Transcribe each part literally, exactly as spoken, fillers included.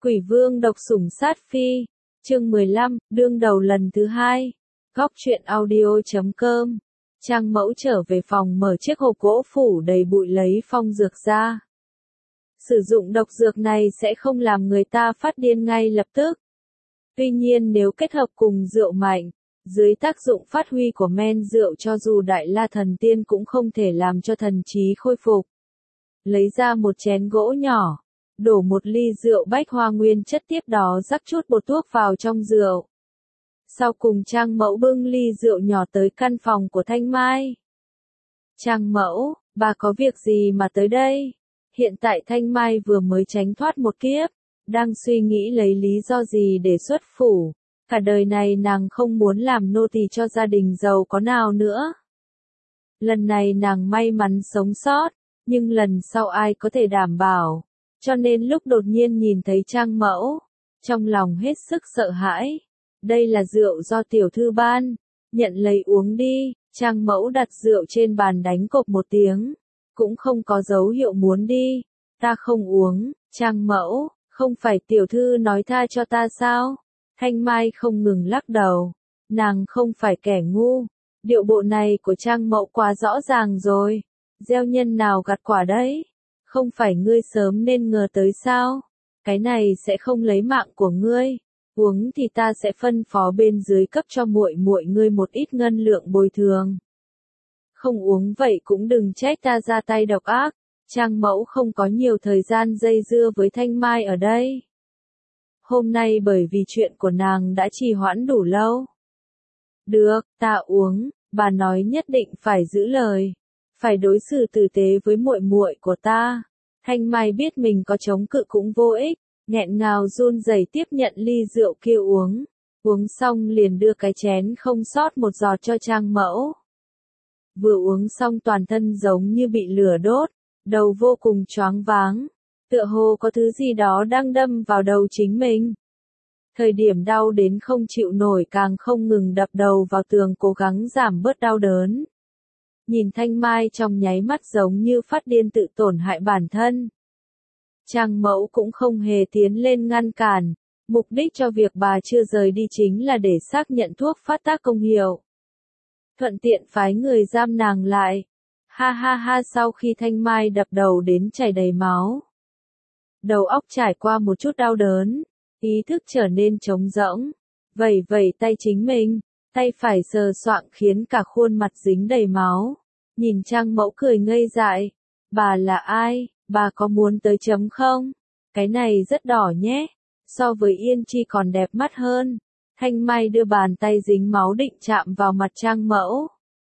Quỷ vương độc sủng sát phi, chương mười lăm, đương đầu lần thứ hai. Góc truyện audio chấm com. Trang Mẫu trở về phòng mở chiếc hộp gỗ phủ đầy bụi lấy phong dược ra. Sử dụng độc dược này sẽ không làm người ta phát điên ngay lập tức. Tuy nhiên nếu kết hợp cùng rượu mạnh, dưới tác dụng phát huy của men rượu cho dù đại la thần tiên cũng không thể làm cho thần trí khôi phục. Lấy ra một chén gỗ nhỏ, đổ một ly rượu bách hoa nguyên chất, tiếp đó rắc chút bột thuốc vào trong rượu. Sau cùng Trang Mẫu bưng ly rượu nhỏ tới căn phòng của Thanh Mai. Trang Mẫu, bà có việc gì mà tới đây? Hiện tại Thanh Mai vừa mới tránh thoát một kiếp, đang suy nghĩ lấy lý do gì để xuất phủ. Cả đời này nàng không muốn làm nô tỳ cho gia đình giàu có nào nữa. Lần này nàng may mắn sống sót, nhưng lần sau ai có thể đảm bảo. Cho nên lúc đột nhiên nhìn thấy Trang Mẫu, trong lòng hết sức sợ hãi. Đây là rượu do tiểu thư ban, nhận lấy uống đi. Trang Mẫu đặt rượu trên bàn đánh cộp một tiếng, cũng không có dấu hiệu muốn đi. Ta không uống. Trang Mẫu, không phải tiểu thư nói tha cho ta sao? Thanh Mai không ngừng lắc đầu. Nàng không phải kẻ ngu. Điệu bộ này của Trang Mẫu quá rõ ràng rồi. Gieo nhân nào gặt quả đấy. Không phải ngươi sớm nên ngờ tới sao? Cái này sẽ không lấy mạng của ngươi. Uống thì ta sẽ phân phó bên dưới cấp cho muội muội ngươi một ít ngân lượng bồi thường. Không uống vậy cũng đừng trách ta ra tay độc ác. Trang Mẫu không có nhiều thời gian dây dưa với Thanh Mai ở đây. Hôm nay bởi vì chuyện của nàng đã trì hoãn đủ lâu. Được, ta uống, bà nói nhất định phải giữ lời. Phải đối xử tử tế với muội muội của ta. Thanh Mai biết mình có chống cự cũng vô ích, nghẹn ngào run rẩy tiếp nhận ly rượu kia uống. Uống xong liền đưa cái chén không sót một giọt cho Trang Mẫu. Vừa uống xong toàn thân giống như bị lửa đốt, đầu vô cùng choáng váng, tựa hồ có thứ gì đó đang đâm vào đầu chính mình. Thời điểm đau đến không chịu nổi càng không ngừng đập đầu vào tường cố gắng giảm bớt đau đớn. Nhìn Thanh Mai trong nháy mắt giống như phát điên tự tổn hại bản thân. Trang Mẫu cũng không hề tiến lên ngăn cản, mục đích cho việc bà chưa rời đi chính là để xác nhận thuốc phát tác công hiệu. Thuận tiện phái người giam nàng lại. Ha ha ha, sau khi Thanh Mai đập đầu đến chảy đầy máu. Đầu óc trải qua một chút đau đớn, ý thức trở nên trống rỗng. Vẩy vẩy tay chính mình, tay phải sờ soạng khiến cả khuôn mặt dính đầy máu. Nhìn Trang Mẫu cười ngây dại. Bà là ai? Bà có muốn tới chấm không? Cái này rất đỏ nhé. So với Yên Chi còn đẹp mắt hơn. Thanh Mai đưa bàn tay dính máu định chạm vào mặt Trang Mẫu.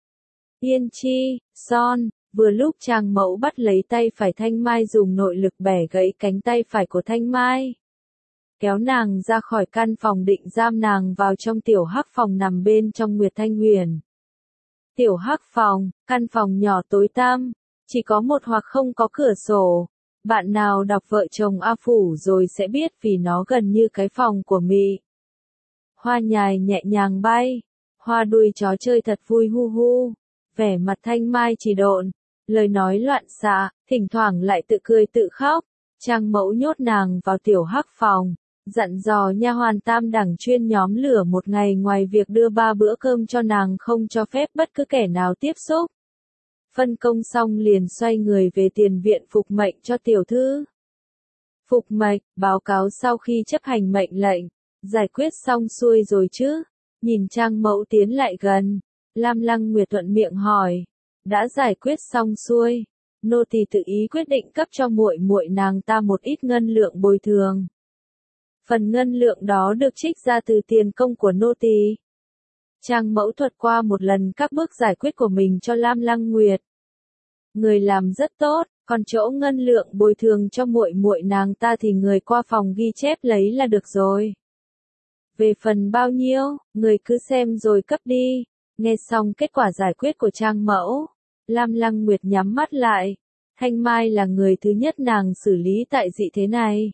Yên Chi, son, vừa lúc Trang Mẫu bắt lấy tay phải Thanh Mai dùng nội lực bẻ gãy cánh tay phải của Thanh Mai. Kéo nàng ra khỏi căn phòng định giam nàng vào trong tiểu hắc phòng nằm bên trong Nguyệt Thanh Huyền. Tiểu hắc phòng, căn phòng nhỏ tối tăm, chỉ có một hoặc không có cửa sổ. Bạn nào đọc Vợ chồng A Phủ rồi sẽ biết vì nó gần như cái phòng của Mị. Hoa nhài nhẹ nhàng bay, hoa đuôi chó chơi thật vui hu hu. Vẻ mặt Thanh Mai chỉ độn, lời nói loạn xạ, thỉnh thoảng lại tự cười tự khóc. Trang Mẫu nhốt nàng vào tiểu hắc phòng, dặn dò nha hoàn tam đẳng chuyên nhóm lửa một ngày ngoài việc đưa ba bữa cơm cho nàng không cho phép bất cứ kẻ nào tiếp xúc. Phân công xong liền xoay người về tiền viện phục mệnh cho tiểu thư. Phục mệnh, báo cáo sau khi chấp hành mệnh lệnh, giải quyết xong xuôi rồi chứ? Nhìn Trang Mẫu tiến lại gần, Lam Lăng Nguyệt thuận miệng hỏi, đã giải quyết xong xuôi, nô tỳ tự ý quyết định cấp cho muội muội nàng ta một ít ngân lượng bồi thường. Phần ngân lượng đó được trích ra từ tiền công của nô tỳ. Trang Mẫu thuật qua một lần các bước giải quyết của mình cho Lam Lăng Nguyệt. Người làm rất tốt, còn chỗ ngân lượng bồi thường cho muội muội nàng ta thì người qua phòng ghi chép lấy là được rồi. Về phần bao nhiêu, người cứ xem rồi cấp đi. Nghe xong kết quả giải quyết của Trang Mẫu, Lam Lăng Nguyệt nhắm mắt lại. Thanh Mai là người thứ nhất nàng xử lý tại dị thế này.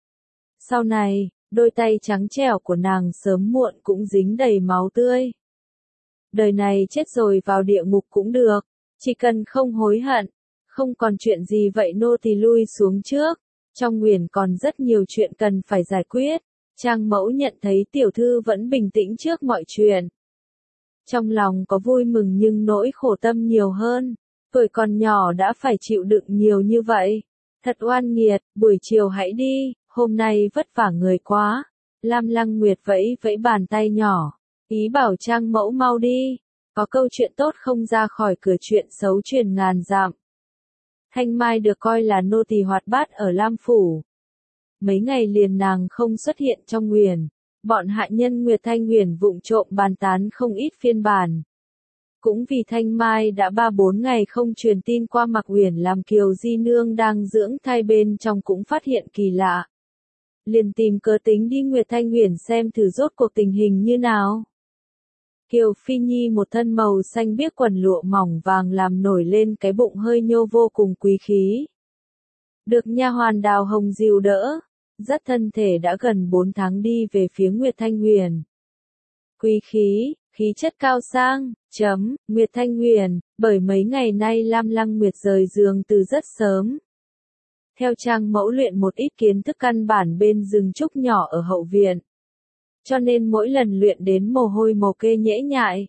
Sau này, đôi tay trắng trẻo của nàng sớm muộn cũng dính đầy máu tươi. Đời này chết rồi vào địa ngục cũng được, chỉ cần không hối hận, không còn chuyện gì vậy nô tỳ lui xuống trước. Trong nguyền còn rất nhiều chuyện cần phải giải quyết. Trang mẫu nhận thấy tiểu thư vẫn bình tĩnh trước mọi chuyện. Trong lòng có vui mừng nhưng nỗi khổ tâm nhiều hơn. Tuổi còn nhỏ đã phải chịu đựng nhiều như vậy. Thật oan nghiệt, buổi chiều hãy đi, hôm nay vất vả người quá. Lam Lăng Nguyệt vẫy vẫy bàn tay nhỏ. Ý bảo Trang mẫu mau đi. Có câu chuyện tốt không ra khỏi cửa, chuyện xấu truyền ngàn dặm. Thanh Mai được coi là nô tỳ hoạt bát ở Lam Phủ. Mấy ngày liền nàng không xuất hiện trong nguyền. Bọn hạ nhân Nguyệt Thanh Huyền vụng trộm bàn tán không ít phiên bản. Cũng vì Thanh Mai đã ba bốn ngày không truyền tin qua Mạc Huyền làm Kiều Di Nương đang dưỡng thai bên trong cũng phát hiện kỳ lạ. Liền tìm cớ tính đi Nguyệt Thanh Huyền xem thử rốt cuộc tình hình như nào. Kiều Phi Nhi một thân màu xanh biếc quần lụa mỏng vàng làm nổi lên cái bụng hơi nhô vô cùng quý khí. Được nha hoàn Đào Hồng dìu đỡ, dắt thân thể đã gần bốn tháng đi về phía Nguyệt Thanh Huyền. Quý khí, khí chất cao sang, chấm, Nguyệt Thanh Huyền, bởi mấy ngày nay Lam Lăng Nguyệt rời giường từ rất sớm. Theo Trang mẫu luyện một ít kiến thức căn bản bên rừng trúc nhỏ ở hậu viện. Cho nên mỗi lần luyện đến mồ hôi mồ kê nhễ nhại.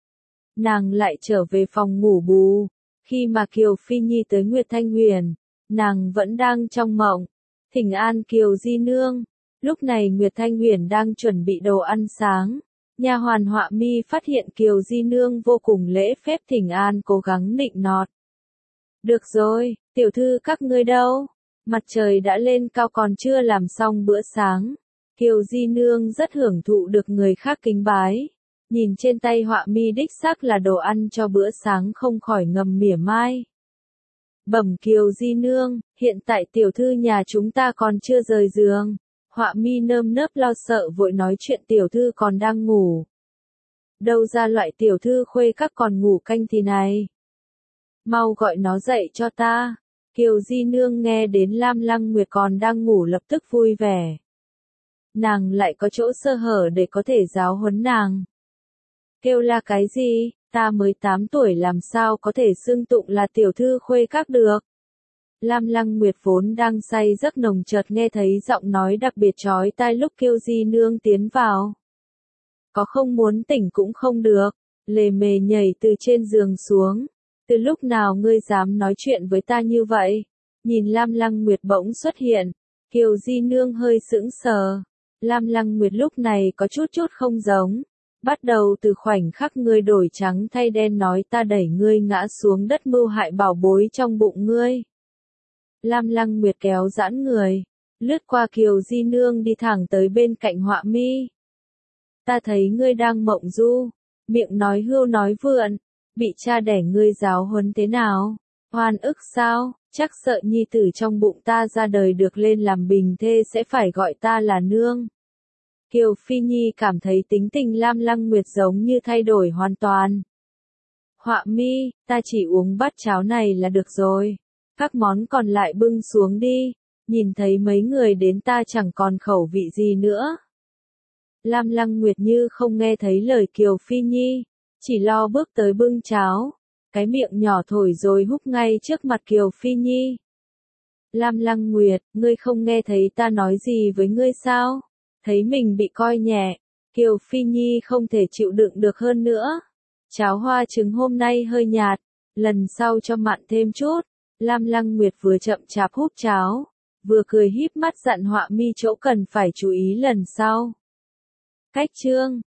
Nàng lại trở về phòng ngủ bù. Khi mà Kiều Phi Nhi tới Nguyệt Thanh Huyền, nàng vẫn đang trong mộng. Thỉnh an Kiều Di Nương. Lúc này Nguyệt Thanh Huyền đang chuẩn bị đồ ăn sáng. Nha hoàn Họa Mi phát hiện Kiều Di Nương vô cùng lễ phép thỉnh an, cố gắng nịnh nọt. Được rồi, tiểu thư các ngươi đâu? Mặt trời đã lên cao còn chưa làm xong bữa sáng. Kiều Di Nương rất hưởng thụ được người khác kính bái. Nhìn trên tay Họa Mi đích xác là đồ ăn cho bữa sáng không khỏi ngầm mỉa mai. Bẩm Kiều Di Nương, hiện tại tiểu thư nhà chúng ta còn chưa rời giường. Họa Mi nơm nớp lo sợ vội nói chuyện tiểu thư còn đang ngủ. Đâu ra loại tiểu thư khuê các còn ngủ canh thì này. Mau gọi nó dậy cho ta. Kiều Di Nương nghe đến Lam Lăng Nguyệt còn đang ngủ lập tức vui vẻ. Nàng lại có chỗ sơ hở để có thể giáo huấn nàng. Kêu là cái gì, ta mới tám tuổi làm sao có thể xưng tụng là tiểu thư khuê các được. Lam Lăng Nguyệt vốn đang say giấc nồng chợt nghe thấy giọng nói đặc biệt chói tai lúc Kiều Di Nương tiến vào. Có không muốn tỉnh cũng không được, lề mề nhảy từ trên giường xuống. Từ lúc nào ngươi dám nói chuyện với ta như vậy? Nhìn Lam Lăng Nguyệt bỗng xuất hiện, Kiều Di Nương hơi sững sờ. Lam Lăng Nguyệt lúc này có chút chút không giống. Bắt đầu từ khoảnh khắc ngươi đổi trắng thay đen nói ta đẩy ngươi ngã xuống đất mưu hại bảo bối trong bụng ngươi. Lam Lăng Nguyệt kéo giãn người, lướt qua Kiều Di Nương đi thẳng tới bên cạnh Họa Mi. Ta thấy ngươi đang mộng du, miệng nói hưu nói vượn, bị cha đẻ ngươi giáo huấn thế nào? Oan ức sao? Chắc sợ nhi tử trong bụng ta ra đời được lên làm bình thê sẽ phải gọi ta là nương. Kiều Phi Nhi cảm thấy tính tình Lam Lăng Nguyệt giống như thay đổi hoàn toàn. Họa Mi, ta chỉ uống bát cháo này là được rồi. Các món còn lại bưng xuống đi, nhìn thấy mấy người đến ta chẳng còn khẩu vị gì nữa. Lam Lăng Nguyệt như không nghe thấy lời Kiều Phi Nhi, chỉ lo bước tới bưng cháo, cái miệng nhỏ thổi rồi húp ngay trước mặt Kiều Phi Nhi. Lam Lăng Nguyệt, ngươi không nghe thấy ta nói gì với ngươi sao? Thấy mình bị coi nhẹ, Kiều Phi Nhi không thể chịu đựng được hơn nữa. Cháo hoa trứng hôm nay hơi nhạt, lần sau cho mặn thêm chút. Lam Lăng Nguyệt vừa chậm chạp húp cháo, vừa cười híp mắt dặn Họa Mi chỗ cần phải chú ý lần sau. Cách chương